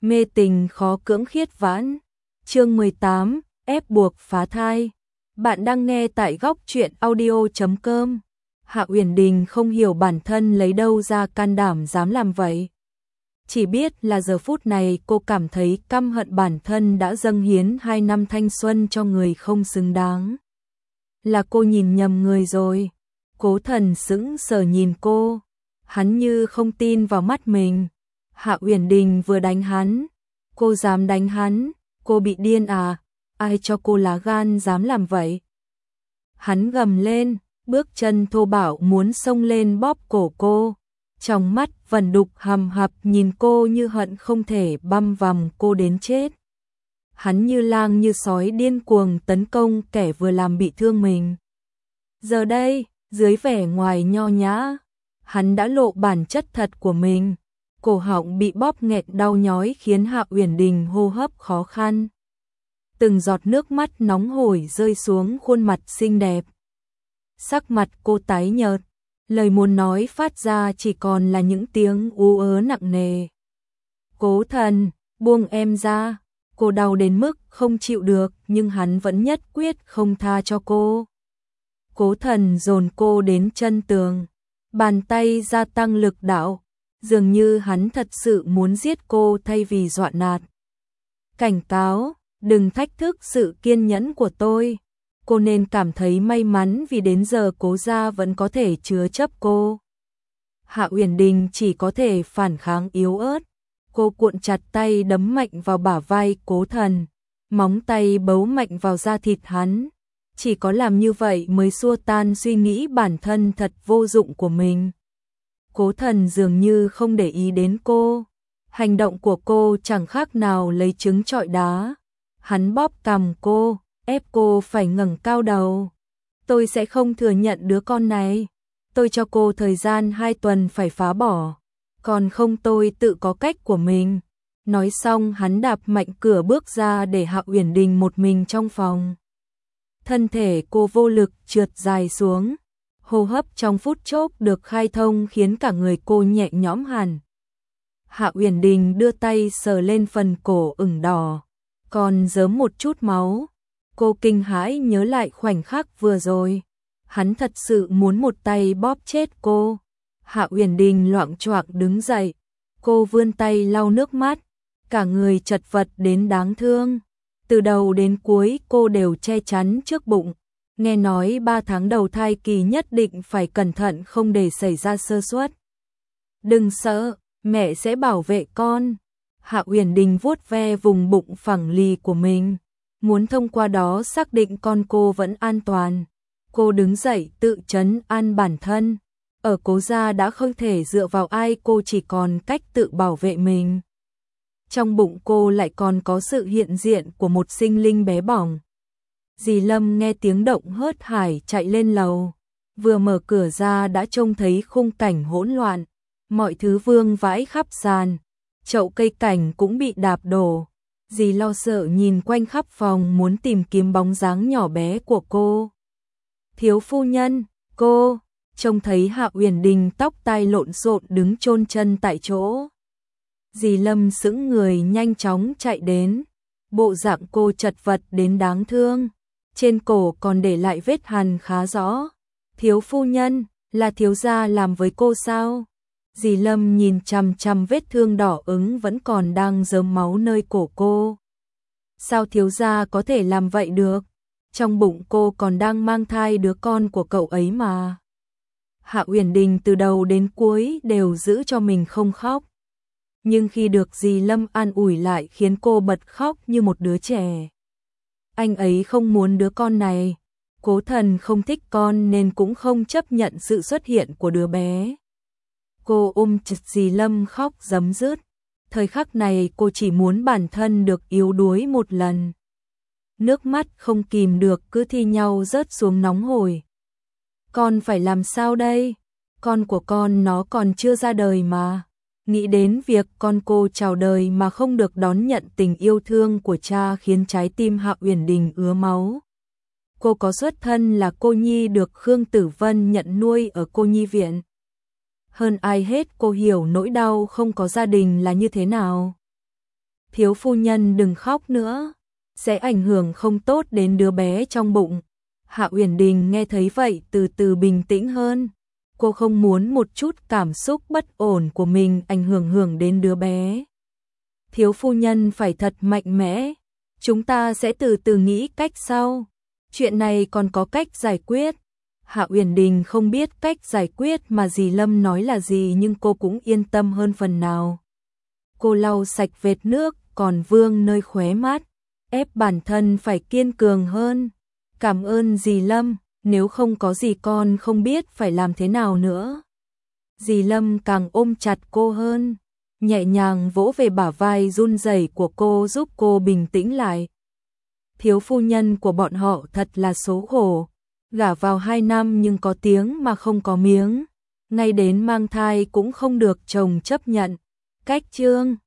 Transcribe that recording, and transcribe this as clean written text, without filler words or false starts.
Mê tình khó cưỡng khiết vãn. Chương 18, ép buộc phá thai. Bạn đang nghe tại góc truyện audio.com. Hạ Uyển Đình không hiểu bản thân lấy đâu ra can đảm dám làm vậy. Chỉ biết là giờ phút này cô cảm thấy căm hận bản thân đã dâng hiến 2 năm thanh xuân cho người không xứng đáng. Là cô nhìn nhầm người rồi. Cố Thần sững sờ nhìn cô. Hắn như không tin vào mắt mình. Hạ Uyển Đình vừa đánh hắn. Cô dám đánh hắn, cô bị điên à? Ai cho cô lá gan dám làm vậy? Hắn gầm lên, bước chân thô bạo muốn xông lên bóp cổ cô. Trong mắt vẩn đục hầm hập nhìn cô như hận không thể băm vằm cô đến chết. Hắn như lang như sói điên cuồng tấn công kẻ vừa làm bị thương mình. Giờ đây, dưới vẻ ngoài nho nhã, hắn đã lộ bản chất thật của mình. Cổ họng bị bóp nghẹt đau nhói khiến Hạ Uyển Đình hô hấp khó khăn. Từng giọt nước mắt nóng hổi rơi xuống khuôn mặt xinh đẹp. Sắc mặt cô tái nhợt, lời muốn nói phát ra chỉ còn là những tiếng ú ớ nặng nề. Cố Thần, buông em ra. Cô đau đến mức không chịu được nhưng hắn vẫn nhất quyết không tha cho cô. Cố Thần dồn cô đến chân tường, bàn tay gia tăng lực đạo, dường như hắn thật sự muốn giết cô thay vì dọa nạt. Cảnh cáo, đừng thách thức sự kiên nhẫn của tôi. Cô nên cảm thấy may mắn vì đến giờ Cố gia vẫn có thể chứa chấp cô. Hạ Uyển Đình chỉ có thể phản kháng yếu ớt. Cô cuộn chặt tay đấm mạnh vào bả vai Cố Thần, móng tay bấu mạnh vào da thịt hắn. Chỉ có làm như vậy mới xua tan suy nghĩ bản thân thật vô dụng của mình. Cố Thần dường như không để ý đến cô. Hành động của cô chẳng khác nào lấy trứng trọi đá. Hắn bóp cằm cô, ép cô phải ngẩng cao đầu. Tôi sẽ không thừa nhận đứa con này. Tôi cho cô thời gian 2 tuần phải phá bỏ. Còn không tôi tự có cách của mình. Nói xong hắn đạp mạnh cửa bước ra để Hạ Uyển Đình một mình trong phòng. Thân thể cô vô lực trượt dài xuống. Hô hấp trong phút chốc được khai thông khiến cả người cô nhẹ nhõm hẳn. Hạ Uyển Đình đưa tay sờ lên phần cổ ửng đỏ, còn rớm một chút máu. Cô kinh hãi nhớ lại khoảnh khắc vừa rồi. Hắn thật sự muốn một tay bóp chết cô. Hạ Uyển Đình loạng choạng đứng dậy. Cô vươn tay lau nước mắt, cả người chật vật đến đáng thương. Từ đầu đến cuối cô đều che chắn trước bụng. Nghe nói 3 tháng đầu thai kỳ nhất định phải cẩn thận không để xảy ra sơ suất. Đừng sợ, mẹ sẽ bảo vệ con. Hạ Uyển Đình vuốt ve vùng bụng phẳng lì của mình, muốn thông qua đó xác định con cô vẫn an toàn. Cô đứng dậy tự trấn an bản thân. Ở Cố gia đã không thể dựa vào ai, cô chỉ còn cách tự bảo vệ mình. Trong bụng cô lại còn có sự hiện diện của một sinh linh bé bỏng. Dì Lâm nghe tiếng động hớt hải chạy lên lầu. Vừa mở cửa ra đã trông thấy khung cảnh hỗn loạn. Mọi thứ vương vãi khắp sàn. Chậu cây cảnh cũng bị đạp đổ. Dì lo sợ nhìn quanh khắp phòng muốn tìm kiếm bóng dáng nhỏ bé của cô. Thiếu phu nhân, cô... Trông thấy Hạ Uyển Đình tóc tai lộn xộn đứng chôn chân tại chỗ. Dì Lâm sững người nhanh chóng chạy đến. Bộ dạng cô chật vật đến đáng thương. Trên cổ còn để lại vết hằn khá rõ. Thiếu phu nhân, là thiếu gia làm với cô sao? Dì Lâm nhìn chằm chằm vết thương đỏ ửng vẫn còn đang rớm máu nơi cổ cô. Sao thiếu gia có thể làm vậy được? Trong bụng cô còn đang mang thai đứa con của cậu ấy mà. Hạ Uyển Đình từ đầu đến cuối đều giữ cho mình không khóc. Nhưng khi được dì Lâm an ủi lại khiến cô bật khóc như một đứa trẻ. Anh ấy không muốn đứa con này. Cố Thần không thích con nên cũng không chấp nhận sự xuất hiện của đứa bé. Cô ôm chặt dì Lâm khóc rấm rứt. Thời khắc này cô chỉ muốn bản thân được yếu đuối một lần. Nước mắt không kìm được cứ thi nhau rớt xuống nóng hổi. Con phải làm sao đây? Con của con nó còn chưa ra đời mà. Nghĩ đến việc con cô chào đời mà không được đón nhận tình yêu thương của cha khiến trái tim Hạ Uyển Đình ứa máu. Cô có xuất thân là cô nhi được Khương Tử Vân nhận nuôi ở cô nhi viện. Hơn ai hết cô hiểu nỗi đau không có gia đình là như thế nào. Thiếu phu nhân đừng khóc nữa, sẽ ảnh hưởng không tốt đến đứa bé trong bụng. Hạ Uyển Đình nghe thấy vậy từ từ bình tĩnh hơn. Cô không muốn một chút cảm xúc bất ổn của mình ảnh hưởng đến đứa bé. Thiếu phu nhân phải thật mạnh mẽ, chúng ta sẽ từ từ nghĩ cách sau. Chuyện này còn có cách giải quyết. Hạ Uyển Đình không biết cách giải quyết mà dì Lâm nói là gì, nhưng cô cũng yên tâm hơn phần nào. Cô lau sạch vệt nước còn vương nơi khóe mắt, ép bản thân phải kiên cường hơn. Cảm ơn dì Lâm, nếu không có dì con không biết phải làm thế nào nữa. Dì Lâm càng ôm chặt cô hơn, nhẹ nhàng vỗ về bả vai run rẩy của cô giúp cô bình tĩnh lại. Thiếu phu nhân của bọn họ thật là số khổ, gả vào 2 năm nhưng có tiếng mà không có miếng, ngay đến mang thai cũng không được chồng chấp nhận. Cách chương